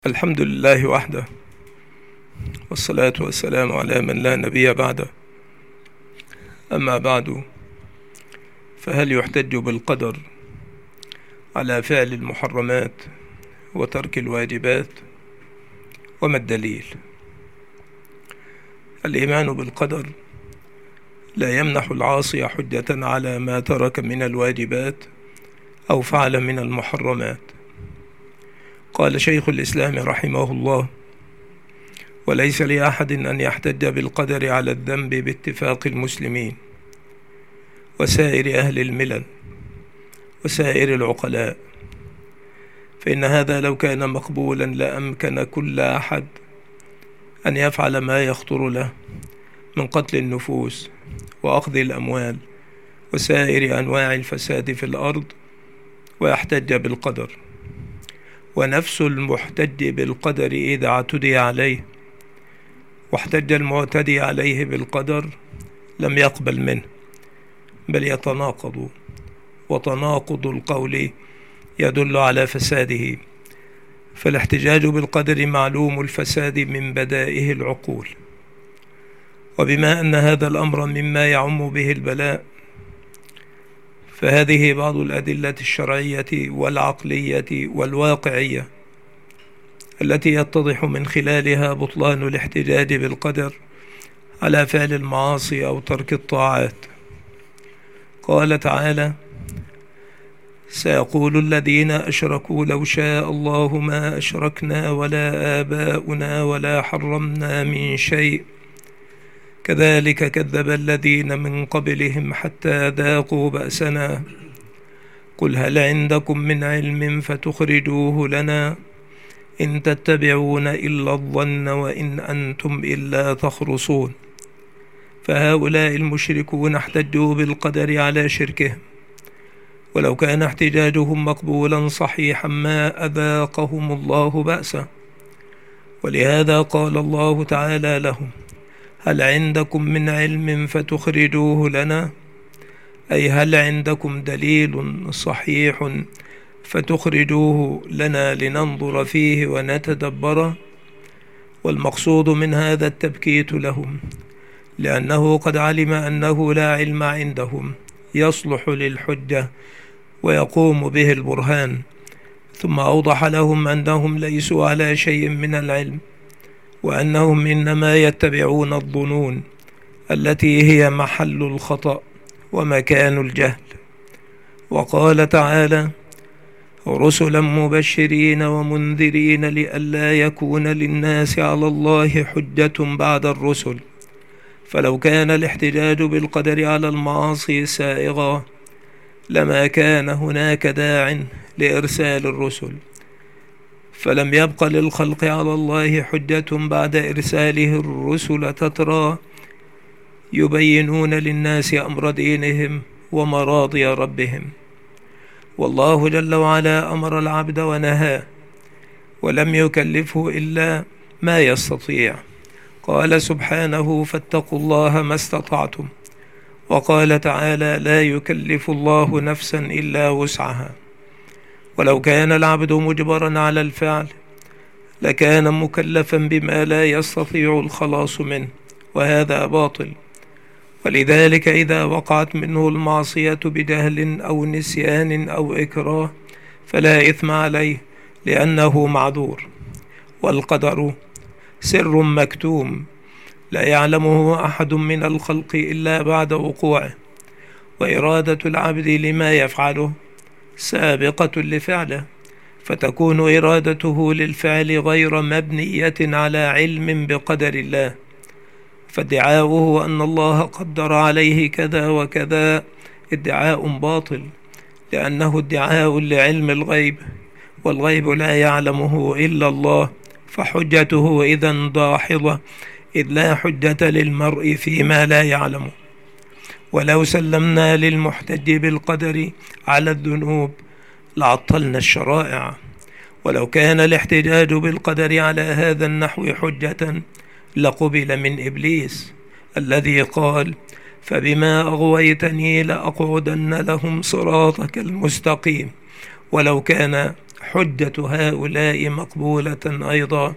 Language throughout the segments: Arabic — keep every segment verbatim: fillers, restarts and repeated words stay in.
الحمد لله وحده، والصلاة والسلام على من لا نبي بعده. أما بعد، فهل يحتج بالقدر على فعل المحرمات وترك الواجبات؟ وما الدليل؟ الإيمان بالقدر لا يمنح العاصي حجة على ما ترك من الواجبات أو فعل من المحرمات. قال شيخ الإسلام رحمه الله: وليس لأحد أن يحتج بالقدر على الذنب باتفاق المسلمين وسائر أهل الملل وسائر العقلاء، فإن هذا لو كان مقبولا لأمكن كل أحد أن يفعل ما يخطر له من قتل النفوس وأخذ الأموال وسائر أنواع الفساد في الأرض ويحتج بالقدر. ونفس المحتج بالقدر إذا اعتدي عليه واحتج المعتدي عليه بالقدر لم يقبل منه، بل يتناقض، وتناقض القول يدل على فساده. فالاحتجاج بالقدر معلوم الفساد من بدائه العقول، وبما أن هذا الأمر مما يعم به البلاء، فهذه بعض الأدلة الشرعية والعقلية والواقعية التي يتضح من خلالها بطلان الاحتجاج بالقدر على فعل المعاصي أو ترك الطاعات. قال تعالى: سيقول الذين أشركوا لو شاء الله ما أشركنا ولا آباؤنا ولا حرمنا من شيء كذلك كذب الذين من قبلهم حتى ذاقوا بأسنا قل هل عندكم من علم فتخرجوه لنا إن تتبعون إلا الظن وإن أنتم إلا تخرصون. فهؤلاء المشركون احتجوا بالقدر على شركهم، ولو كان احتجاجهم مقبولا صحيحا ما أذاقهم الله بأسا. ولهذا قال الله تعالى لهم: هل عندكم من علم فتخرجوه لنا، أي هل عندكم دليل صحيح فتخرجوه لنا لننظر فيه ونتدبره. والمقصود من هذا التبكيت لهم، لأنه قد علم أنه لا علم عندهم يصلح للحجة ويقوم به البرهان، ثم أوضح لهم أنهم ليسوا على شيء من العلم، وأنهم إنما يتبعون الظنون التي هي محل الخطأ ومكان الجهل. وقال تعالى: رسلا مبشرين ومنذرين لئلا يكون للناس على الله حجة بعد الرسل. فلو كان الاحتجاج بالقدر على المعاصي سائغا لما كان هناك داع لإرسال الرسل، فلم يبق للخلق على الله حجة بعد إرساله الرسل تترى يبينون للناس أمر دينهم ومراضي ربهم. والله جل وعلا أمر العبد ونهاه، ولم يكلفه إلا ما يستطيع. قال سبحانه: فاتقوا الله ما استطعتم. وقال تعالى: لا يكلف الله نفسا إلا وسعها. ولو كان العبد مجبرا على الفعل لكان مكلفا بما لا يستطيع الخلاص منه، وهذا باطل. ولذلك إذا وقعت منه المعصية بجهل أو نسيان أو إكراه فلا إثم عليه، لأنه معذور. والقدر سر مكتوم لا يعلمه أحد من الخلق إلا بعد وقوعه، وإرادة العبد لما يفعله سابقة لفعله، فتكون إرادته للفعل غير مبنية على علم بقدر الله. فادعاؤه أن الله قدر عليه كذا وكذا ادعاء باطل، لأنه ادعاء لعلم الغيب، والغيب لا يعلمه إلا الله، فحجته إذن داحضة، إذ لا حجة للمرء فيما لا يعلمه. ولو سلمنا للمحتج بالقدر على الذنوب لعطلنا الشرائع. ولو كان الاحتجاج بالقدر على هذا النحو حجة لقبل من إبليس الذي قال: فبما أغويتني لأقعدن لهم صراطك المستقيم ولو كان حجة هؤلاء مقبولة أيضا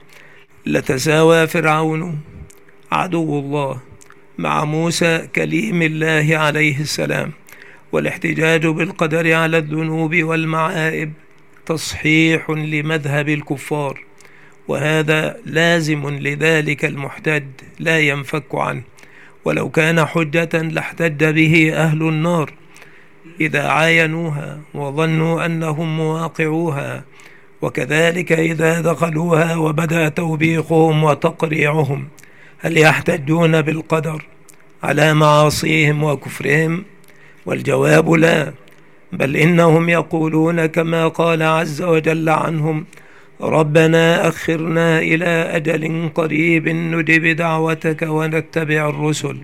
لتساوى فرعون عدو الله مع موسى كليم الله عليه السلام، والاحتجاج بالقدر على الذنوب والمعائب تصحيح لمذهب الكفار، وهذا لازم لذلك المحتج لا ينفك عنه. ولو كان حجة لاحتج به أهل النار إذا عاينوها وظنوا أنهم مواقعوها، وكذلك إذا دخلوها وبدأ توبيخهم وتقريعهم. هل يحتجون بالقدر على معاصيهم وكفرهم؟ والجواب لا، بل إنهم يقولون كما قال عز وجل عنهم: ربنا أخرنا إلى أجل قريب نجب دعوتك ونتبع الرسل.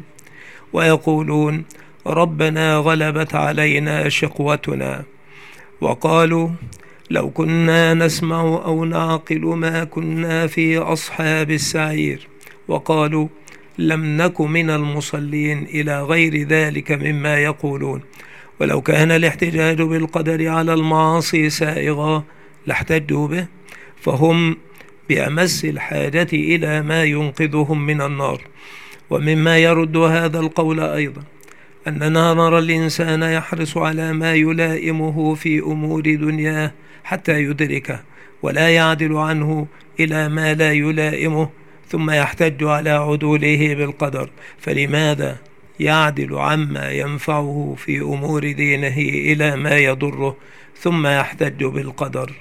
ويقولون: ربنا غلبت علينا شقوتنا. وقالوا: لو كنا نسمع أو نعقل ما كنا في أصحاب السعير. وقالوا: لم نك من المصلين، إلى غير ذلك مما يقولون. ولو كان الاحتجاج بالقدر على المعاصي سائغا لاحتجوا به، فهم بأمس الحاجة إلى ما ينقذهم من النار. ومما يرد هذا القول أيضا أننا نرى الإنسان يحرص على ما يلائمه في أمور دنياه حتى يدركه، ولا يعدل عنه إلى ما لا يلائمه، ثم يحتج على عدوله بالقدر. فلماذا يعدل عما ينفعه في أمور دينه إلى ما يضره ثم يحتج بالقدر؟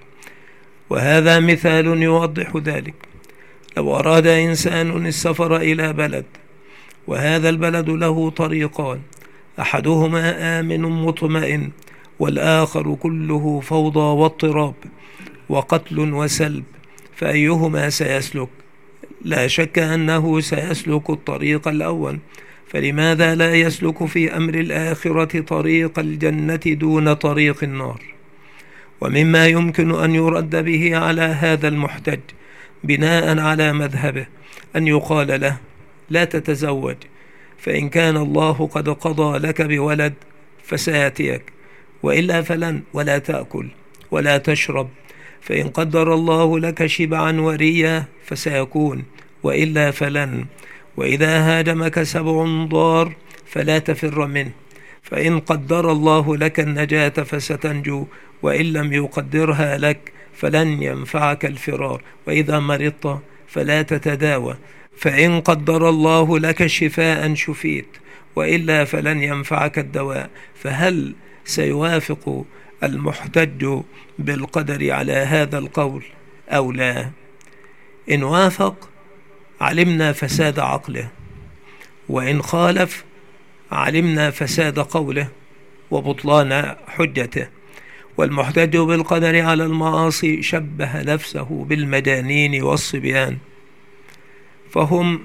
وهذا مثال يوضح ذلك. لو أراد إنسان السفر إلى بلد، وهذا البلد له طريقان، أحدهما آمن مطمئن، والآخر كله فوضى واضطراب وقتل وسلب، فأيهما سيسلك؟ لا شك أنه سيسلك الطريق الأول. فلماذا لا يسلك في أمر الآخرة طريق الجنة دون طريق النار؟ ومما يمكن أن يرد به على هذا المحتج بناء على مذهبه أن يقال له: لا تتزوج، فإن كان الله قد قضى لك بولد فسيأتيك، وإلا فلن. ولا تأكل ولا تشرب، فإن قدر الله لك شبعا وريا فسيكون، وإلا فلن. وإذا هاجمك سبع ضار فلا تفر منه، فإن قدر الله لك النجاة فستنجو، وإن لم يقدرها لك فلن ينفعك الفرار. وإذا مرضت فلا تتداوى، فإن قدر الله لك شفاء شفيت، وإلا فلن ينفعك الدواء. فهل سيوافق المحتج بالقدر على هذا القول أو لا؟ إن وافق علمنا فساد عقله، وإن خالف علمنا فساد قوله وبطلان حجته. والمحتج بالقدر على المعاصي شبه نفسه بالمجانين والصبيان، فهم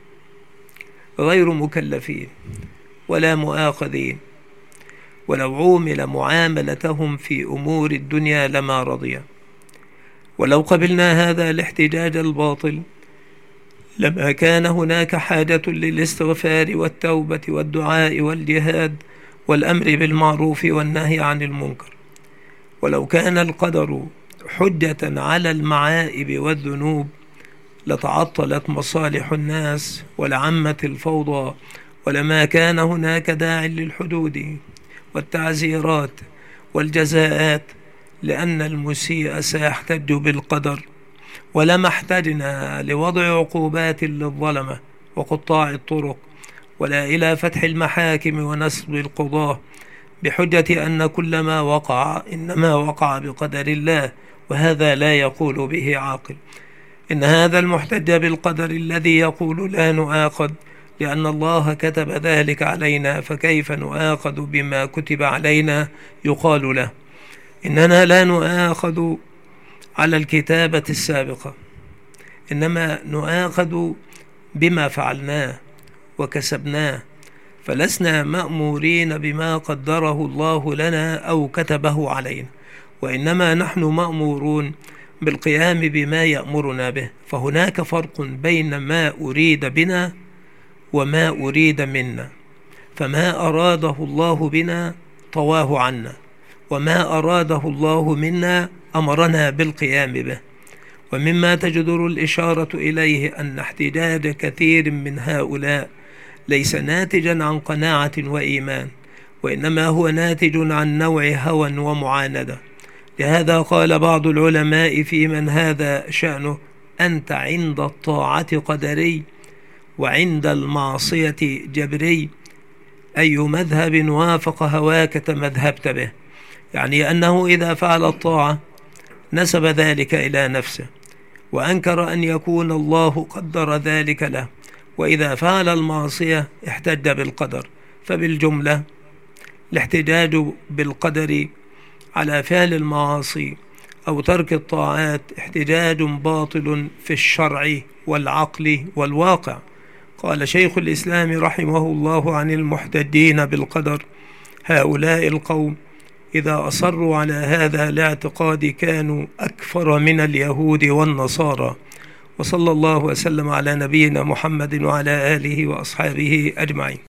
غير مكلفين ولا مؤاخذين، ولو عومل معاملتهم في أمور الدنيا لما رضي. ولو قبلنا هذا الاحتجاج الباطل لما كان هناك حاجة للاستغفار والتوبة والدعاء والجهاد والأمر بالمعروف والنهي عن المنكر. ولو كان القدر حجة على المعائب والذنوب لتعطلت مصالح الناس ولعمت الفوضى، ولما كان هناك داع للحدود والتعزيرات والجزاءات، لأن المسيء سيحتج بالقدر. ولما احتجنا لوضع عقوبات للظلمة وقطاع الطرق، ولا إلى فتح المحاكم ونصب القضاة بحجة أن كل ما وقع إنما وقع بقدر الله، وهذا لا يقول به عاقل. إن هذا المحتج بالقدر الذي يقول لا نؤاخذ لأن الله كتب ذلك علينا، فكيف نؤاخذ بما كتب علينا؟ يقال له: إننا لا نؤاخذ على الكتابة السابقة، إنما نؤاخذ بما فعلناه وكسبناه، فلسنا مأمورين بما قدره الله لنا أو كتبه علينا، وإنما نحن مأمورون بالقيام بما يأمرنا به. فهناك فرق بين ما أريد بنا وما أريد منا، فما أراده الله بنا طواه عنا، وما أراده الله منا أمرنا بالقيام به. ومما تجدر الإشارة إليه أن احتجاج كثير من هؤلاء ليس ناتجا عن قناعة وإيمان، وإنما هو ناتج عن نوع هوى ومعاندة. لهذا قال بعض العلماء في من هذا شأنه: أنت عند الطاعة قدري وعند المعصية جبري، أي مذهب وافق هواك تمذهبت به. يعني أنه إذا فعل الطاعة نسب ذلك إلى نفسه وأنكر أن يكون الله قدر ذلك له، وإذا فعل المعصية احتج بالقدر. فبالجملة الاحتجاج بالقدر على فعل المعاصي أو ترك الطاعات احتجاج باطل في الشرع والعقل والواقع. قال شيخ الإسلام رحمه الله عن المحتجين بالقدر: هؤلاء القوم إذا أصروا على هذا الاعتقاد كانوا أكفر من اليهود والنصارى. وصلى الله وسلم على نبينا محمد وعلى آله وأصحابه أجمعين.